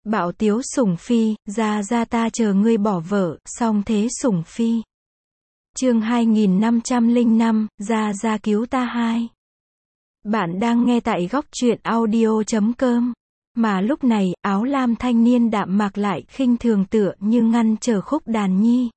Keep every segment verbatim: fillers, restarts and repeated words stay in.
Bạo tiếu sủng phi, ra ra ta chờ ngươi bỏ vợ, song thế sủng phi. Chương hai nghìn năm trăm lẻ năm, ra ra cứu ta hai. Bạn đang nghe tại góc truyện audio chấm com. Mà lúc này, áo lam thanh niên đạm mạc lại khinh thường tựa như ngăn trở Khúc Đàn Nhi.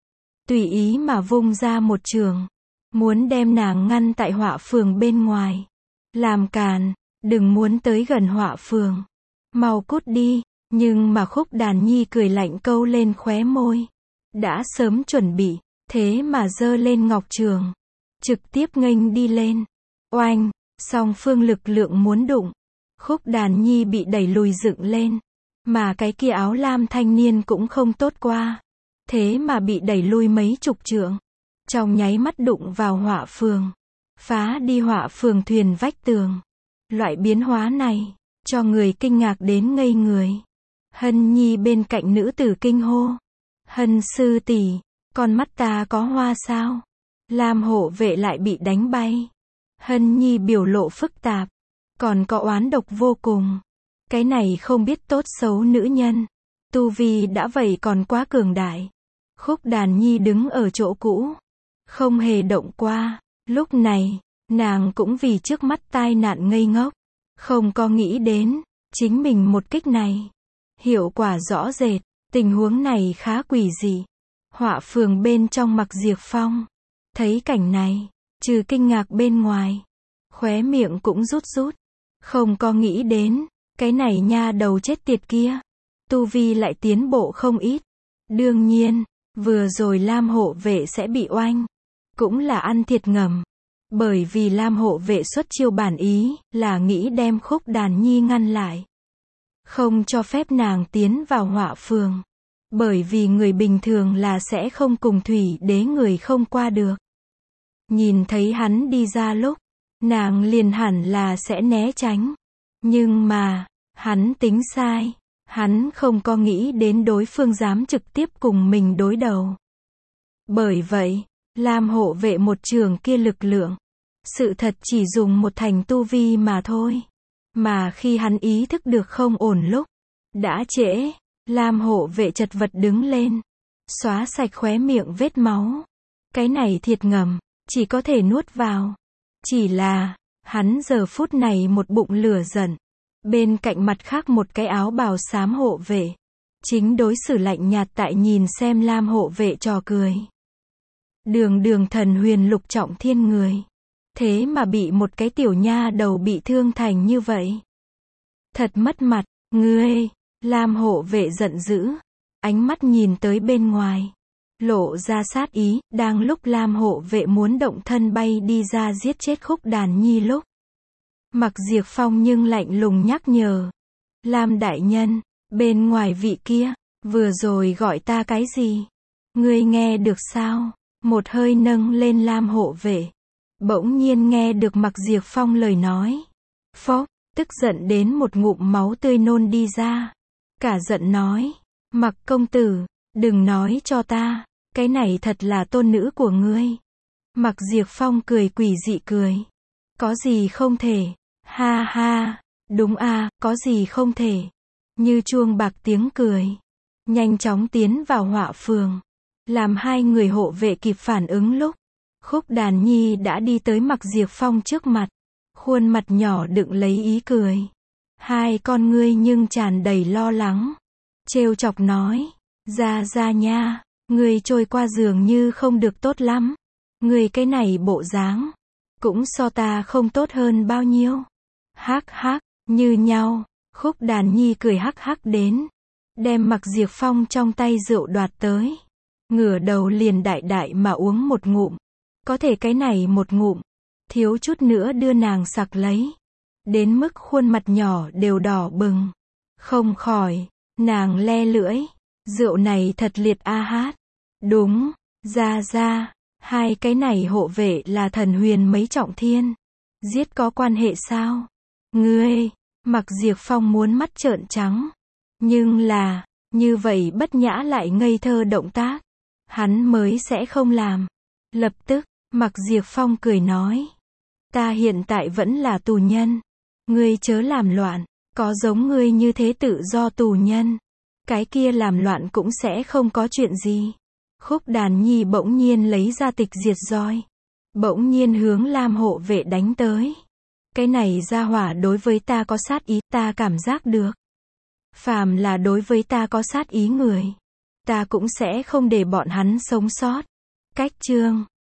Tùy ý mà vung ra một trường. Muốn đem nàng ngăn tại Họa Phường bên ngoài. Làm càn, đừng muốn tới gần Họa Phường. Mau cút đi. Nhưng mà Khúc Đàn Nhi cười lạnh câu lên khóe môi. Đã sớm chuẩn bị, thế mà giơ lên ngọc trường. Trực tiếp nghênh đi lên. Oanh, song phương lực lượng muốn đụng. Khúc Đàn Nhi bị đẩy lùi dựng lên. Mà cái kia áo lam thanh niên cũng không tốt qua. Thế mà bị đẩy lui mấy chục trượng. Trong nháy mắt đụng vào Họa Phường. Phá đi Họa Phường thuyền vách tường. Loại biến hóa này, cho người kinh ngạc đến ngây người. Hân Nhi bên cạnh nữ tử kinh hô. Hân sư tỷ, con mắt ta có hoa sao? Lam hộ vệ lại bị đánh bay. Hân Nhi biểu lộ phức tạp. Còn có oán độc vô cùng. Cái này không biết tốt xấu nữ nhân. Tu vi đã vậy còn quá cường đại. Khúc Đàn Nhi đứng ở chỗ cũ. Không hề động qua. Lúc này, nàng cũng vì trước mắt tai nạn ngây ngốc. Không có nghĩ đến, chính mình một kích này. Hiệu quả rõ rệt, tình huống này khá quỷ dị. Họa Phường bên trong Mặc Diệp Phong. Thấy cảnh này, trừ kinh ngạc bên ngoài. Khóe miệng cũng rút rút. Không có nghĩ đến, cái này nha đầu chết tiệt kia. Tu vi lại tiến bộ không ít. Đương nhiên, vừa rồi Lam hộ vệ sẽ bị oanh. Cũng là ăn thiệt ngầm. Bởi vì Lam hộ vệ xuất chiêu bản ý, là nghĩ đem Khúc Đàn Nhi ngăn lại. Không cho phép nàng tiến vào Họa Phường. Bởi vì người bình thường là sẽ không cùng thủy đế người không qua được. Nhìn thấy hắn đi ra lúc, nàng liền hẳn là sẽ né tránh. Nhưng mà, hắn tính sai. Hắn không có nghĩ đến đối phương dám trực tiếp cùng mình đối đầu. Bởi vậy, Lam hộ vệ một trường kia lực lượng. Sự thật chỉ dùng một thành tu vi mà thôi. Mà khi hắn ý thức được không ổn lúc, đã trễ, Lam hộ vệ chật vật đứng lên. Xóa sạch khóe miệng vết máu. Cái này thiệt ngầm, chỉ có thể nuốt vào. Chỉ là, hắn giờ phút này một bụng lửa giận. Bên cạnh mặt khác một cái áo bào xám hộ vệ. Chính đối xử lạnh nhạt tại nhìn xem Lam hộ vệ trò cười. Đường đường thần huyền lục trọng thiên người. Thế mà bị một cái tiểu nha đầu bị thương thành như vậy. Thật mất mặt, ngươi. Lam hộ vệ giận dữ. Ánh mắt nhìn tới bên ngoài. Lộ ra sát ý, đang lúc Lam hộ vệ muốn động thân bay đi ra giết chết Khúc Đàn Nhi lúc. Mặc Diệp Phong nhưng lạnh lùng nhắc nhở. Lam đại nhân, bên ngoài vị kia, vừa rồi gọi ta cái gì? Ngươi nghe được sao? Một hơi nâng lên Lam hộ vệ. Bỗng nhiên nghe được Mặc Diệp Phong lời nói. Phốc, tức giận đến một ngụm máu tươi nôn đi ra. Cả giận nói. Mặc công tử, đừng nói cho ta. Cái này thật là tôn nữ của ngươi. Mặc Diệp Phong cười quỷ dị cười. Có gì không thể? Ha ha, đúng à, có gì không thể? Như chuông bạc tiếng cười. Nhanh chóng tiến vào Họa Phường. Làm hai người hộ vệ kịp phản ứng lúc. Khúc Đàn Nhi đã đi tới Mặc Diệp Phong trước mặt. Khuôn mặt nhỏ đựng lấy ý cười. Hai con ngươi nhưng tràn đầy lo lắng. Trêu chọc nói. Ra ra nha, ngươi trôi qua dường như không được tốt lắm. Ngươi cái này bộ dáng. Cũng so ta không tốt hơn bao nhiêu. Hắc hắc, như nhau. Khúc Đàn Nhi cười hắc hắc đến. Đem Mặc Diệp Phong trong tay rượu đoạt tới. Ngửa đầu liền đại đại mà uống một ngụm. Có thể cái này một ngụm. Thiếu chút nữa đưa nàng sặc lấy. Đến mức khuôn mặt nhỏ đều đỏ bừng. Không khỏi. Nàng le lưỡi. Rượu này thật liệt a hát. Đúng. Ra ra. Hai cái này hộ vệ là thần huyền mấy trọng thiên. Giết có quan hệ sao? Ngươi. Mặc Diệp Phong muốn mắt trợn trắng. Nhưng là. Như vậy bất nhã lại ngây thơ động tác. Hắn mới sẽ không làm. Lập tức. Mặc Diệp Phong cười nói. Ta hiện tại vẫn là tù nhân. Ngươi chớ làm loạn. Có giống ngươi như thế tự do tù nhân. Cái kia làm loạn cũng sẽ không có chuyện gì. Khúc Đàn Nhi bỗng nhiên lấy ra tịch diệt roi. Bỗng nhiên hướng Lam hộ vệ đánh tới. Cái này ra hỏa đối với ta có sát ý, ta cảm giác được. Phàm là đối với ta có sát ý người, ta cũng sẽ không để bọn hắn sống sót. Cách chương